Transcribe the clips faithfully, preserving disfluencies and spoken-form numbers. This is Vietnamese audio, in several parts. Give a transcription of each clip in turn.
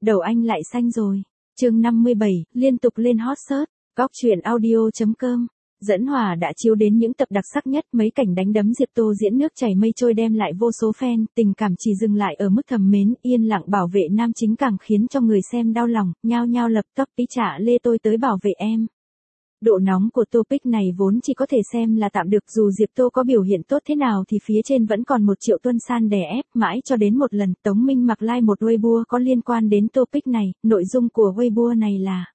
đầu anh lại xanh rồi. Chương năm mươi bảy, liên tục lên hot search. Góc truyện audio chấm com. Dẫn Hòa đã chiếu đến những tập đặc sắc nhất, mấy cảnh đánh đấm Diệp Tô diễn nước chảy mây trôi đem lại vô số fan, tình cảm chỉ dừng lại ở mức thầm mến, yên lặng bảo vệ nam chính càng khiến cho người xem đau lòng, nhao nhao lập tóc tí trả lê tôi tới bảo vệ em. Độ nóng của topic này vốn chỉ có thể xem là tạm được, dù Diệp Tô có biểu hiện tốt thế nào thì phía trên vẫn còn một triệu tuân san đè ép, mãi cho đến một lần Tống Minh Mặc like một Weibo có liên quan đến topic này, nội dung của Weibo này là: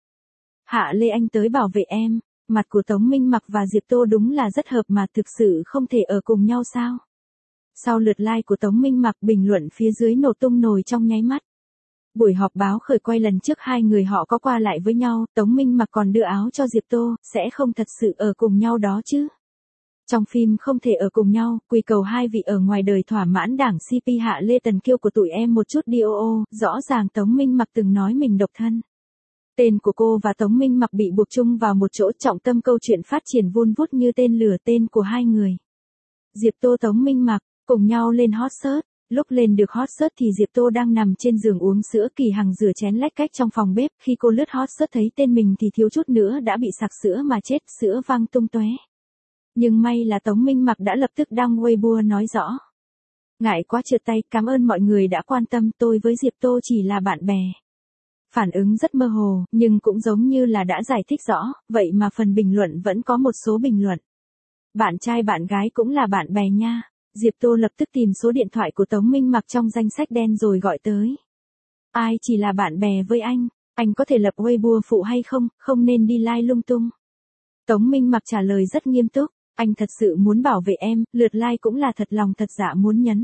Hạ Lê anh tới bảo vệ em. Mặt của Tống Minh Mặc và Diệp Tô đúng là rất hợp mà, thực sự không thể ở cùng nhau sao? Sau lượt like của Tống Minh Mặc, bình luận phía dưới nổ tung nồi trong nháy mắt. Buổi họp báo khởi quay lần trước hai người họ có qua lại với nhau, Tống Minh Mặc còn đưa áo cho Diệp Tô, sẽ không thật sự ở cùng nhau đó chứ? Trong phim không thể ở cùng nhau, quy cầu hai vị ở ngoài đời thỏa mãn đảng xê pê Hạ Lê Tần Kiêu của tụi em một chút đi ô ô, rõ ràng Tống Minh Mặc từng nói mình độc thân. Tên của cô và Tống Minh Mặc bị buộc chung vào một chỗ, trọng tâm câu chuyện phát triển vun vút như tên lửa, tên của hai người. Diệp Tô Tống Minh Mặc, cùng nhau lên hot search. Lúc lên được hot search thì Diệp Tô đang nằm trên giường uống sữa, Kỳ Hằng rửa chén lách cách trong phòng bếp, khi cô lướt hot search thấy tên mình thì thiếu chút nữa đã bị sặc sữa mà chết, sữa văng tung tóe. Nhưng may là Tống Minh Mặc đã lập tức đăng Weibo nói rõ. Ngại quá trượt tay, cảm ơn mọi người đã quan tâm, tôi với Diệp Tô chỉ là bạn bè. Phản ứng rất mơ hồ, nhưng cũng giống như là đã giải thích rõ, vậy mà phần bình luận vẫn có một số bình luận. Bạn trai bạn gái cũng là bạn bè nha. Diệp Tô lập tức tìm số điện thoại của Tống Minh Mặc trong danh sách đen rồi gọi tới. Ai chỉ là bạn bè với anh, anh có thể lập Weibo phụ hay không, không nên đi like lung tung. Tống Minh Mặc trả lời rất nghiêm túc, anh thật sự muốn bảo vệ em, lượt like cũng là thật lòng thật dạ muốn nhấn.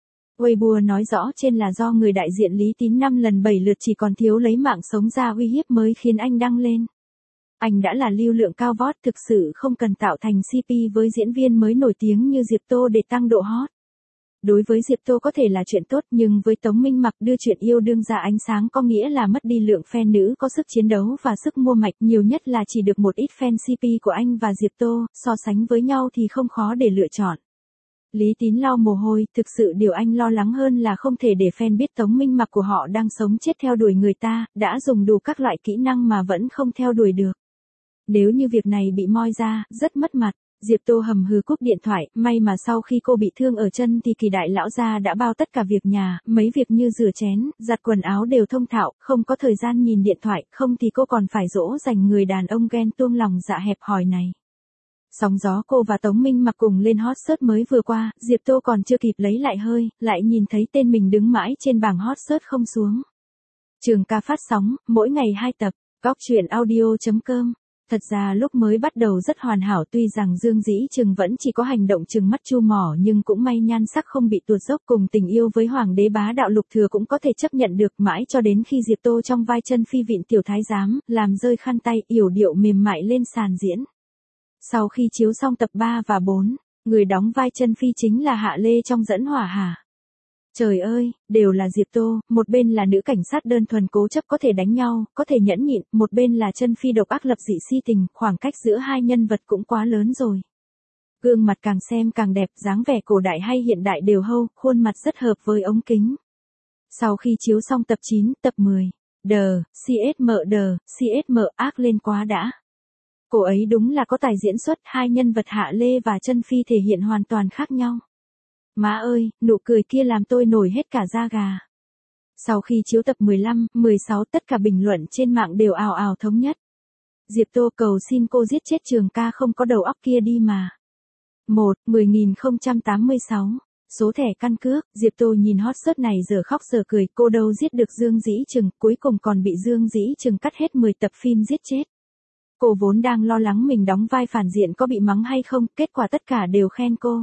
Weibo nói rõ trên là do người đại diện Lý Tín năm lần bảy lượt chỉ còn thiếu lấy mạng sống ra uy hiếp mới khiến anh đăng lên. Anh đã là lưu lượng cao vót, thực sự không cần tạo thành xê pê với diễn viên mới nổi tiếng như Diệp Tô để tăng độ hot. Đối với Diệp Tô có thể là chuyện tốt, nhưng với Tống Minh Mặc đưa chuyện yêu đương ra ánh sáng có nghĩa là mất đi lượng fan nữ có sức chiến đấu và sức mua mạch, nhiều nhất là chỉ được một ít fan xê pê của anh và Diệp Tô, so sánh với nhau thì không khó để lựa chọn. Lý Tín lau mồ hôi, thực sự điều anh lo lắng hơn là không thể để fan biết Tống Minh Mặc của họ đang sống chết theo đuổi người ta, đã dùng đủ các loại kỹ năng mà vẫn không theo đuổi được. Nếu như việc này bị moi ra, rất mất mặt. Diệp Tô hầm hừ cúp điện thoại, may mà sau khi cô bị thương ở chân thì Kỳ đại lão gia đã bao tất cả việc nhà, mấy việc như rửa chén, giặt quần áo đều thông thạo, không có thời gian nhìn điện thoại, không thì cô còn phải dỗ dành người đàn ông ghen tuông lòng dạ hẹp hòi này. Sóng gió cô và Tống Minh Mặc cùng lên hot search mới vừa qua, Diệp Tô còn chưa kịp lấy lại hơi, lại nhìn thấy tên mình đứng mãi trên bảng hot search không xuống. Trường ca phát sóng, mỗi ngày hai tập, góc truyện audio chấm com. Thật ra lúc mới bắt đầu rất hoàn hảo, tuy rằng Dương Dĩ Trừng vẫn chỉ có hành động trừng mắt chu mỏ nhưng cũng may nhan sắc không bị tuột dốc, cùng tình yêu với hoàng đế bá đạo Lục Thừa cũng có thể chấp nhận được, mãi cho đến khi Diệp Tô trong vai chân phi vịn tiểu thái giám, làm rơi khăn tay, yểu điệu mềm mại lên sàn diễn. Sau khi chiếu xong tập ba và bốn, người đóng vai chân phi chính là Hạ Lê trong Dẫn Hỏa hả? Trời ơi, đều là Diệp Tô, một bên là nữ cảnh sát đơn thuần cố chấp có thể đánh nhau, có thể nhẫn nhịn, một bên là chân phi độc ác lập dị si tình, khoảng cách giữa hai nhân vật cũng quá lớn rồi. Gương mặt càng xem càng đẹp, dáng vẻ cổ đại hay hiện đại đều hâu, khuôn mặt rất hợp với ống kính. Sau khi chiếu xong tập chín, tập mười, đờ, xê ét em đờ, xê ét em ác lên quá đã. Cô ấy đúng là có tài diễn xuất, hai nhân vật Hạ Lê và chân phi thể hiện hoàn toàn khác nhau. Má ơi, nụ cười kia làm tôi nổi hết cả da gà. Sau khi chiếu tập mười lăm, mười sáu, tất cả bình luận trên mạng đều ào ào thống nhất. Diệp Tô cầu xin cô giết chết Trường ca không có đầu óc kia đi mà. một, mười nghìn không trăm tám mươi sáu. Số thẻ căn cước, Diệp Tô nhìn hot search này giờ khóc giờ cười, cô đâu giết được Dương Dĩ Trừng, cuối cùng còn bị Dương Dĩ Trừng cắt hết mười tập phim giết chết. Cô vốn đang lo lắng mình đóng vai phản diện có bị mắng hay không, kết quả tất cả đều khen cô.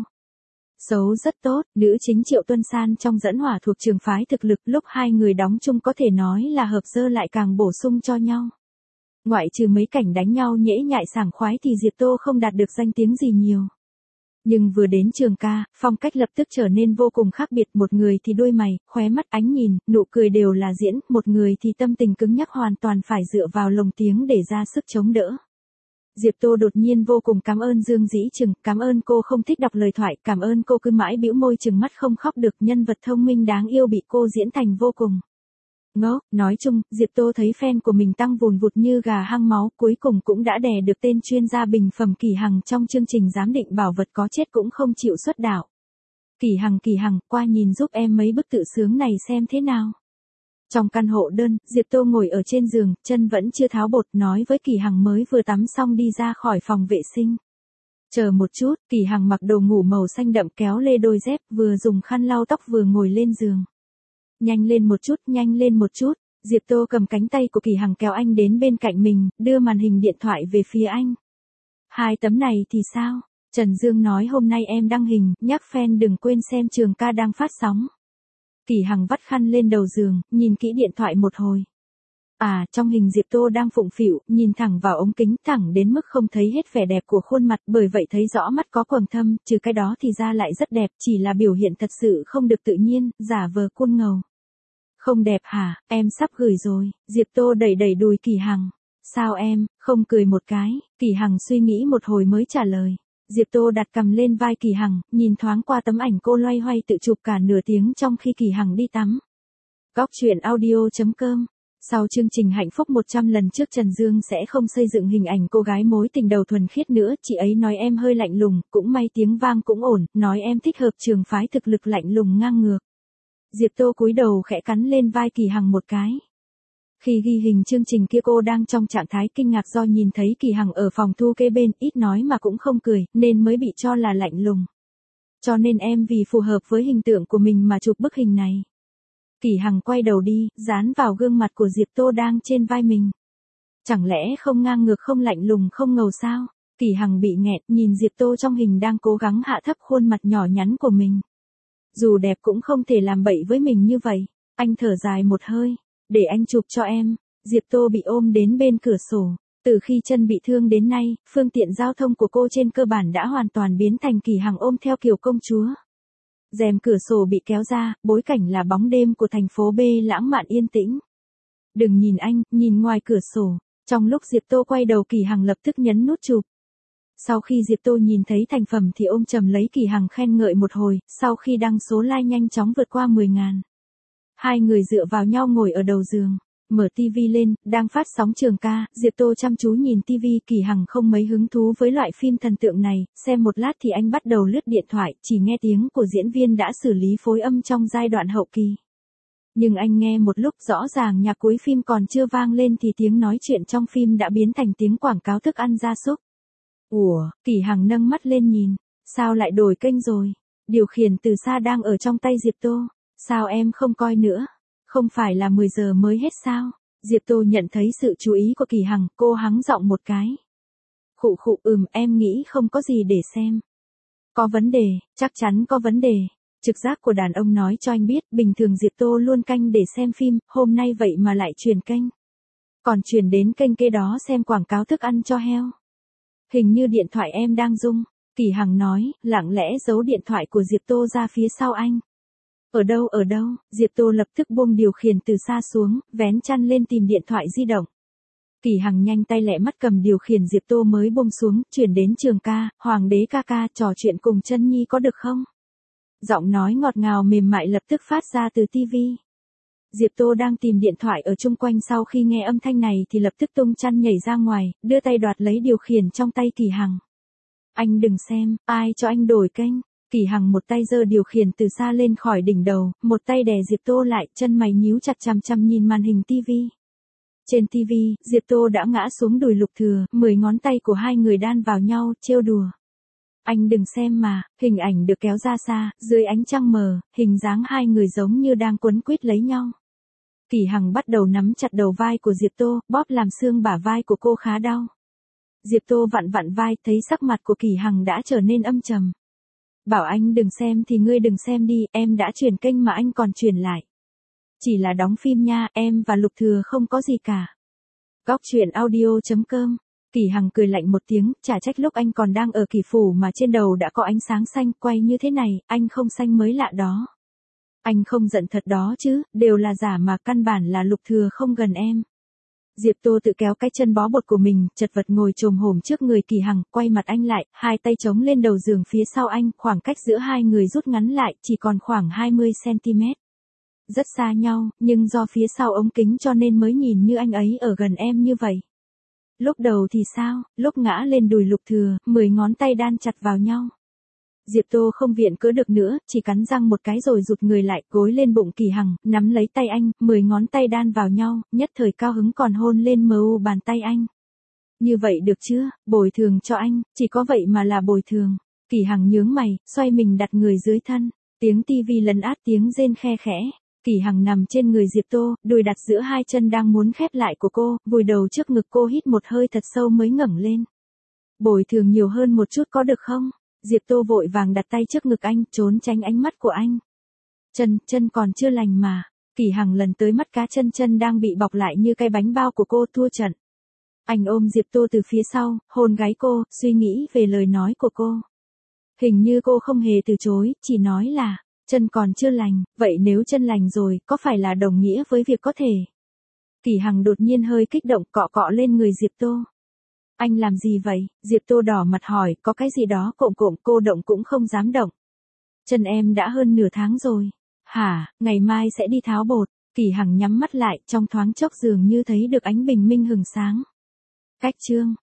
Xấu rất tốt, nữ chính Triệu Tuân San trong Dẫn Hỏa thuộc trường phái thực lực, lúc hai người đóng chung có thể nói là hợp dơ lại càng bổ sung cho nhau. Ngoại trừ mấy cảnh đánh nhau nhễ nhại sảng khoái thì Diệp Tô không đạt được danh tiếng gì nhiều. Nhưng vừa đến Trường ca, phong cách lập tức trở nên vô cùng khác biệt, một người thì đôi mày, khóe mắt, ánh nhìn, nụ cười đều là diễn, một người thì tâm tình cứng nhắc hoàn toàn phải dựa vào lồng tiếng để ra sức chống đỡ. Diệp Tô đột nhiên vô cùng cảm ơn Dương Dĩ Trừng, cảm ơn cô không thích đọc lời thoại, cảm ơn cô cứ mãi bĩu môi trừng mắt không khóc được, nhân vật thông minh đáng yêu bị cô diễn thành vô cùng Ngốc, nói chung, Diệp Tô thấy fan của mình tăng vùn vụt như gà hăng máu, cuối cùng cũng đã đè được tên chuyên gia bình phẩm Kỳ Hằng trong chương trình giám định bảo vật có chết cũng không chịu xuất đạo. Kỳ Hằng Kỳ Hằng, qua nhìn giúp em mấy bức tự sướng này xem thế nào. Trong căn hộ đơn, Diệp Tô ngồi ở trên giường, chân vẫn chưa tháo bột, nói với Kỳ Hằng mới vừa tắm xong đi ra khỏi phòng vệ sinh. Chờ một chút, Kỳ Hằng mặc đồ ngủ màu xanh đậm kéo lê đôi dép, vừa dùng khăn lau tóc vừa ngồi lên giường. Nhanh lên một chút, nhanh lên một chút. Diệp Tô cầm cánh tay của Kỳ Hằng kéo anh đến bên cạnh mình, đưa màn hình điện thoại về phía anh. Hai tấm này thì sao? Trần Dương nói hôm nay em đăng hình, nhắc fan đừng quên xem trường ca đang phát sóng. Kỳ Hằng vắt khăn lên đầu giường, nhìn kỹ điện thoại một hồi. À, trong hình Diệp Tô đang phụng phịu, nhìn thẳng vào ống kính, thẳng đến mức không thấy hết vẻ đẹp của khuôn mặt, bởi vậy thấy rõ mắt có quầng thâm, trừ cái đó thì da lại rất đẹp, chỉ là biểu hiện thật sự không được tự nhiên, giả vờ cool ngầu. Không đẹp hả, em sắp gửi rồi. Diệp Tô đẩy đẩy đùi Kỳ Hằng. Sao em, không cười một cái? Kỳ Hằng suy nghĩ một hồi mới trả lời. Diệp Tô đặt cầm lên vai Kỳ Hằng, nhìn thoáng qua tấm ảnh cô loay hoay tự chụp cả nửa tiếng trong khi Kỳ Hằng đi tắm. Góc truyện audio chấm com. Sau chương trình Hạnh phúc một trăm lần trước Trần Dương sẽ không xây dựng hình ảnh cô gái mối tình đầu thuần khiết nữa, chị ấy nói em hơi lạnh lùng, cũng may tiếng vang cũng ổn, nói em thích hợp trường phái thực lực lạnh lùng ngang ngược. Diệp Tô cúi đầu khẽ cắn lên vai Kỳ Hằng một cái. Khi ghi hình chương trình kia cô đang trong trạng thái kinh ngạc do nhìn thấy Kỳ Hằng ở phòng thu kế bên, ít nói mà cũng không cười, nên mới bị cho là lạnh lùng. Cho nên em vì phù hợp với hình tượng của mình mà chụp bức hình này. Kỳ Hằng quay đầu đi, dán vào gương mặt của Diệp Tô đang trên vai mình. Chẳng lẽ không ngang ngược không lạnh lùng không ngầu sao? Kỳ Hằng bị nghẹn, nhìn Diệp Tô trong hình đang cố gắng hạ thấp khuôn mặt nhỏ nhắn của mình. Dù đẹp cũng không thể làm bậy với mình như vậy. Anh thở dài một hơi. Để anh chụp cho em. Diệp Tô bị ôm đến bên cửa sổ. Từ khi chân bị thương đến nay, phương tiện giao thông của cô trên cơ bản đã hoàn toàn biến thành Kỳ Hằng ôm theo kiểu công chúa. Rèm cửa sổ bị kéo ra, bối cảnh là bóng đêm của thành phố B lãng mạn yên tĩnh. Đừng nhìn anh, nhìn ngoài cửa sổ. Trong lúc Diệp Tô quay đầu Kỳ Hằng lập tức nhấn nút chụp. Sau khi Diệp Tô nhìn thấy thành phẩm thì ôm chầm lấy Kỳ Hằng khen ngợi một hồi, sau khi đăng số like nhanh chóng vượt qua mười ngàn. Hai người dựa vào nhau ngồi ở đầu giường, mở tivi lên, đang phát sóng trường ca, Diệp Tô chăm chú nhìn tivi, Kỳ Hằng không mấy hứng thú với loại phim thần tượng này, xem một lát thì anh bắt đầu lướt điện thoại, chỉ nghe tiếng của diễn viên đã xử lý phối âm trong giai đoạn hậu kỳ. Nhưng anh nghe một lúc rõ ràng nhạc cuối phim còn chưa vang lên thì tiếng nói chuyện trong phim đã biến thành tiếng quảng cáo thức ăn gia súc. Ủa, Kỳ Hằng nâng mắt lên nhìn, sao lại đổi kênh rồi? Điều khiển từ xa đang ở trong tay Diệp Tô, sao em không coi nữa? Không phải là mười giờ mới hết sao? Diệp Tô nhận thấy sự chú ý của Kỳ Hằng, cô hắng giọng một cái. Khụ khụ ừm em nghĩ không có gì để xem. Có vấn đề, chắc chắn có vấn đề. Trực giác của đàn ông nói cho anh biết, bình thường Diệp Tô luôn canh để xem phim, hôm nay vậy mà lại chuyển kênh. Còn chuyển đến kênh kia đó xem quảng cáo thức ăn cho heo. Hình như điện thoại em đang rung. Kỳ Hằng nói, lặng lẽ giấu điện thoại của Diệp Tô ra phía sau anh. Ở đâu ở đâu? Diệp Tô lập tức buông điều khiển từ xa xuống, vén chăn lên tìm điện thoại di động. Kỳ Hằng nhanh tay lẹ mắt cầm điều khiển Diệp Tô mới buông xuống, chuyển đến trường ca, Hoàng đế ca ca trò chuyện cùng Chân Nhi có được không? Giọng nói ngọt ngào mềm mại lập tức phát ra từ tivi. Diệp Tô đang tìm điện thoại ở chung quanh, sau khi nghe âm thanh này thì lập tức tung chăn nhảy ra ngoài, đưa tay đoạt lấy điều khiển trong tay Kỳ Hằng. Anh đừng xem, ai cho anh đổi kênh? Kỳ Hằng một tay giơ điều khiển từ xa lên khỏi đỉnh đầu, một tay đè Diệp Tô lại, chân mày nhíu chặt chằm chằm nhìn màn hình tivi. Trên tivi, Diệp Tô đã ngã xuống đùi Lục Thừa, mười ngón tay của hai người đan vào nhau, trêu đùa. Anh đừng xem mà, hình ảnh được kéo ra xa, dưới ánh trăng mờ, hình dáng hai người giống như đang quấn quýt lấy nhau. Kỳ Hằng bắt đầu nắm chặt đầu vai của Diệp Tô, bóp làm xương bả vai của cô khá đau. Diệp Tô vặn vặn vai, thấy sắc mặt của Kỳ Hằng đã trở nên âm trầm. Bảo anh đừng xem thì ngươi đừng xem đi, em đã chuyển kênh mà anh còn chuyển lại. Chỉ là đóng phim nha, em và Lục Thừa không có gì cả. Góc truyện audio chấm com. Kỳ Hằng cười lạnh một tiếng, chả trách lúc anh còn đang ở Kỳ Phủ mà trên đầu đã có ánh sáng xanh, quay như thế này, anh không xanh mới lạ đó. Anh không giận thật đó chứ, đều là giả mà, căn bản là Lục Thừa không gần em. Diệp Tô tự kéo cái chân bó bột của mình, chật vật ngồi chồm hổm trước người Kỳ Hằng, quay mặt anh lại, hai tay chống lên đầu giường phía sau anh, khoảng cách giữa hai người rút ngắn lại, chỉ còn khoảng hai mươi xăng ti mét. rất xa nhau, nhưng do phía sau ống kính cho nên mới nhìn như anh ấy ở gần em như vậy. Lúc đầu thì sao, lúc ngã lên đùi Lục Thừa, mười ngón tay đan chặt vào nhau. Diệp Tô không viện cớ được nữa, chỉ cắn răng một cái rồi rụt người lại, gối lên bụng Kỳ Hằng, nắm lấy tay anh, mười ngón tay đan vào nhau, nhất thời cao hứng còn hôn lên mờ u bàn tay anh. Như vậy được chưa, bồi thường cho anh, chỉ có vậy mà là bồi thường. Kỳ Hằng nhướng mày, xoay mình đặt người dưới thân, tiếng tivi lấn át tiếng rên khe khẽ. Kỳ Hằng nằm trên người Diệp Tô, đùi đặt giữa hai chân đang muốn khép lại của cô, vùi đầu trước ngực cô hít một hơi thật sâu mới ngẩng lên. Bồi thường nhiều hơn một chút có được không? Diệp Tô vội vàng đặt tay trước ngực anh, trốn tránh ánh mắt của anh. Chân, chân còn chưa lành mà. Kỳ Hằng lần tới mắt cá chân chân đang bị bọc lại như cái bánh bao của cô thua trận. Anh ôm Diệp Tô từ phía sau, hôn gáy cô, suy nghĩ về lời nói của cô. Hình như cô không hề từ chối, chỉ nói là, chân còn chưa lành, vậy nếu chân lành rồi, có phải là đồng nghĩa với việc có thể? Kỳ Hằng đột nhiên hơi kích động cọ cọ lên người Diệp Tô. Anh làm gì vậy? Diệp Tô đỏ mặt hỏi, có cái gì đó cộm cộm, cô động cũng không dám động. Chân em đã hơn nửa tháng rồi. Hả, ngày mai sẽ đi tháo bột. Kỳ Hằng nhắm mắt lại, trong thoáng chốc dường như thấy được ánh bình minh hừng sáng. Cách chương